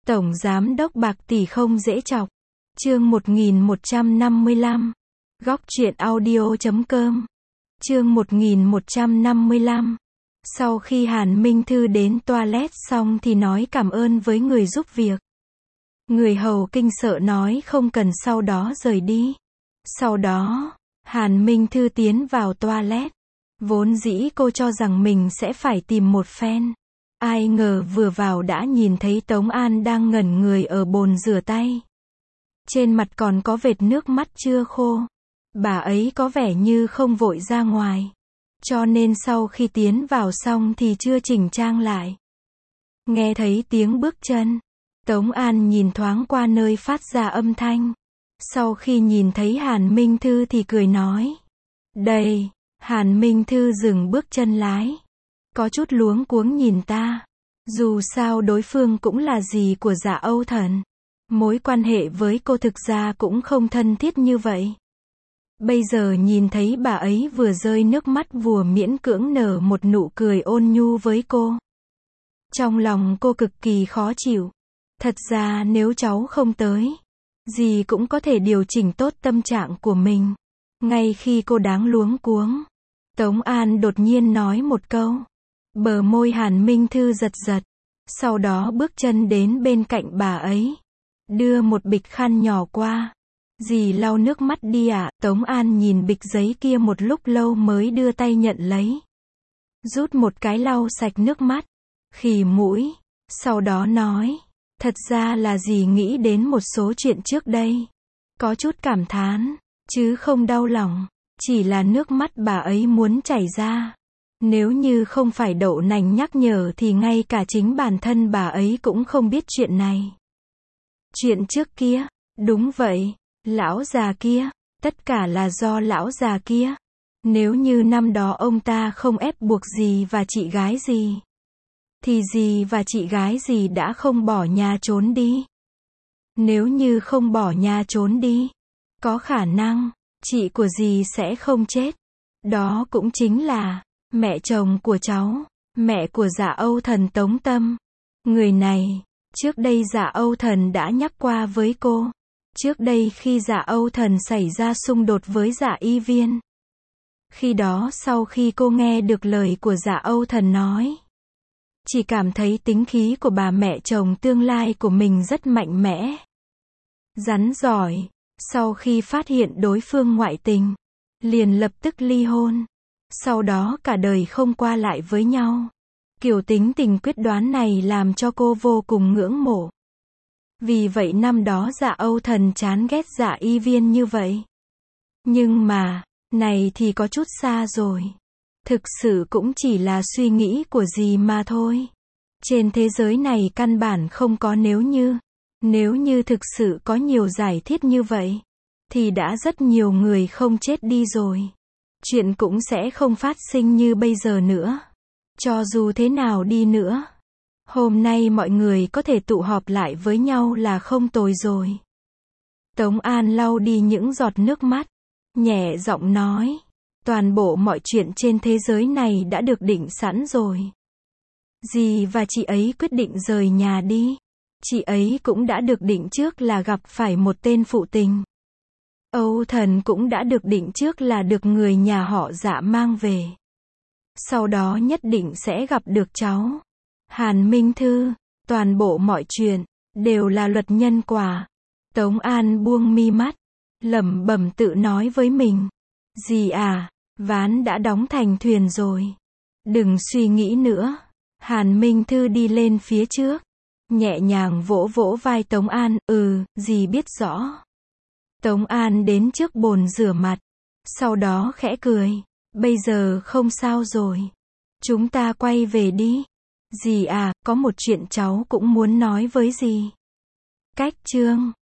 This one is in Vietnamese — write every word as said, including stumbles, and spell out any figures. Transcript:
Tổng Giám đốc bạc tỷ không dễ chọc. Chương một nghìn một trăm năm mươi lăm. Góc truyện audio chấm com. Chương một nghìn một trăm năm mươi lăm. Sau khi Hàn Minh Thư đến toilet xong thì nói cảm ơn với người giúp việc. Người hầu kinh sợ nói không cần, sau đó rời đi. Sau đó, Hàn Minh Thư tiến vào toilet. Vốn dĩ cô cho rằng mình sẽ phải tìm một phen. Ai ngờ vừa vào đã nhìn thấy Tống An đang ngẩn người ở bồn rửa tay. Trên mặt còn có vệt nước mắt chưa khô. Bà ấy có vẻ như không vội ra ngoài. Cho nên sau khi tiến vào xong thì chưa chỉnh trang lại. Nghe thấy tiếng bước chân, Tống An nhìn thoáng qua nơi phát ra âm thanh. Sau khi nhìn thấy Hàn Minh Thư thì cười nói. Đây, Hàn Minh Thư dừng bước chân lái. Có chút luống cuống nhìn ta. Dù sao đối phương cũng là dì của Dạ Âu Thần. Mối quan hệ với cô thực ra cũng không thân thiết như vậy. Bây giờ nhìn thấy bà ấy vừa rơi nước mắt vừa miễn cưỡng nở một nụ cười ôn nhu với cô. Trong lòng cô cực kỳ khó chịu. Thật ra nếu cháu không tới, dì cũng có thể điều chỉnh tốt tâm trạng của mình. Ngay khi cô đáng luống cuống, Tống An đột nhiên nói một câu. Bờ môi Hàn Minh Thư giật giật. Sau đó bước chân đến bên cạnh bà ấy. Đưa một bịch khăn nhỏ qua. Dì lau nước mắt đi ạ. À? Tống An nhìn bịch giấy kia một lúc lâu mới đưa tay nhận lấy. Rút một cái lau sạch nước mắt. Khì mũi. Sau đó nói. Thật ra là dì nghĩ đến một số chuyện trước đây. Có chút cảm thán. Chứ không đau lòng. Chỉ là nước mắt bà ấy muốn chảy ra. Nếu như không phải Đậu Nành nhắc nhở thì ngay cả chính bản thân bà ấy cũng không biết chuyện này. Chuyện trước kia, đúng vậy, lão già kia, tất cả là do lão già kia. Nếu như năm đó ông ta không ép buộc dì và chị gái dì, thì dì và chị gái dì đã không bỏ nhà trốn đi. Nếu như không bỏ nhà trốn đi, có khả năng, chị của dì sẽ không chết. Đó cũng chính là mẹ chồng của cháu, mẹ của Dạ Âu Thần Tống Tâm. Người này, trước đây Dạ Âu Thần đã nhắc qua với cô. Trước đây khi Dạ Âu Thần xảy ra xung đột với Dạ Y Viên. Khi đó sau khi cô nghe được lời của Dạ Âu Thần nói, chỉ cảm thấy tính khí của bà mẹ chồng tương lai của mình rất mạnh mẽ, rắn giỏi. Sau khi phát hiện đối phương ngoại tình, liền lập tức ly hôn. Sau đó cả đời không qua lại với nhau. Kiểu tính tình quyết đoán này làm cho cô vô cùng ngưỡng mộ. Vì vậy năm đó Dạ Âu Thần chán ghét Dạ Y Viên như vậy. Nhưng mà, này thì có chút xa rồi. Thực sự cũng chỉ là suy nghĩ của dì mà thôi. Trên thế giới này căn bản không có nếu như. Nếu như thực sự có nhiều giải thiết như vậy, thì đã rất nhiều người không chết đi rồi. Chuyện cũng sẽ không phát sinh như bây giờ nữa. Cho dù thế nào đi nữa, hôm nay mọi người có thể tụ họp lại với nhau là không tồi rồi. Tống An lau đi những giọt nước mắt, nhẹ giọng nói. Toàn bộ mọi chuyện trên thế giới này đã được định sẵn rồi. Dì và chị ấy quyết định rời nhà đi. Chị ấy cũng đã được định trước là gặp phải một tên phụ tình. Âu Thần cũng đã được định trước là được người nhà họ Dạ mang về. Sau đó nhất định sẽ gặp được cháu Hàn Minh Thư. Toàn bộ mọi chuyện đều là luật nhân quả. Tống An buông mi mắt, lẩm bẩm tự nói với mình. Dì à, ván đã đóng thành thuyền rồi. Đừng suy nghĩ nữa. Hàn Minh Thư đi lên phía trước, nhẹ nhàng vỗ vỗ vai Tống An. Ừ, dì biết rõ. Tống An đến trước bồn rửa mặt. Sau đó khẽ cười. Bây giờ không sao rồi. Chúng ta quay về đi. Dì à, có một chuyện cháu cũng muốn nói với dì. Cách chương.